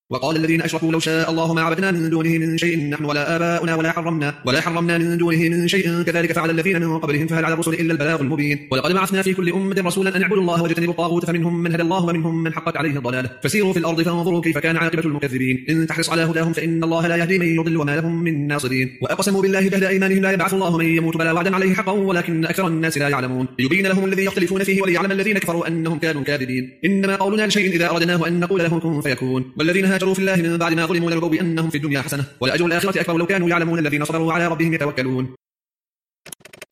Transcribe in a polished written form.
وقال الذين أشركوا لو شاء الله ما عبدنا من دونه من شيء نحن ولا آباؤنا ولا حرمنا من دونه من شيء كذلك فعل الذين من قبلهم فهل على الرسل إلا البلاغ المبين ولقد بعثنا في كل أمة رسولا أن اعبدوا الله واجتنبوا الطاغوت فمنهم من هدى الله ومنهم من حقت عليه الضلالة فسيروا في الأرض فانظروا كيف كان عاقبة المكذبين إن تحرص على هداهم فإن الله لا يهدي من يضل وما لهم من ناصرين وأقسموا بالله جهد أيمانهم لا يبعث الله من يموت بلى وعدا عليه حقا ولكن أكثر الناس لا يعلمون ليبين لهم الذي يختلفون فيه وليعلم الذين كفروا أنهم كانوا كاذبين إنما قولنا لشيء إذا أردناه أن نقول له كن فيكون والذين هاجروا في الله من بعد ما ظلموا لنبوئنهم في الدنيا حسنة ولأجر الآخرة أكبر لو كانوا يعلمون الذين صبروا على ربهم يتوكلون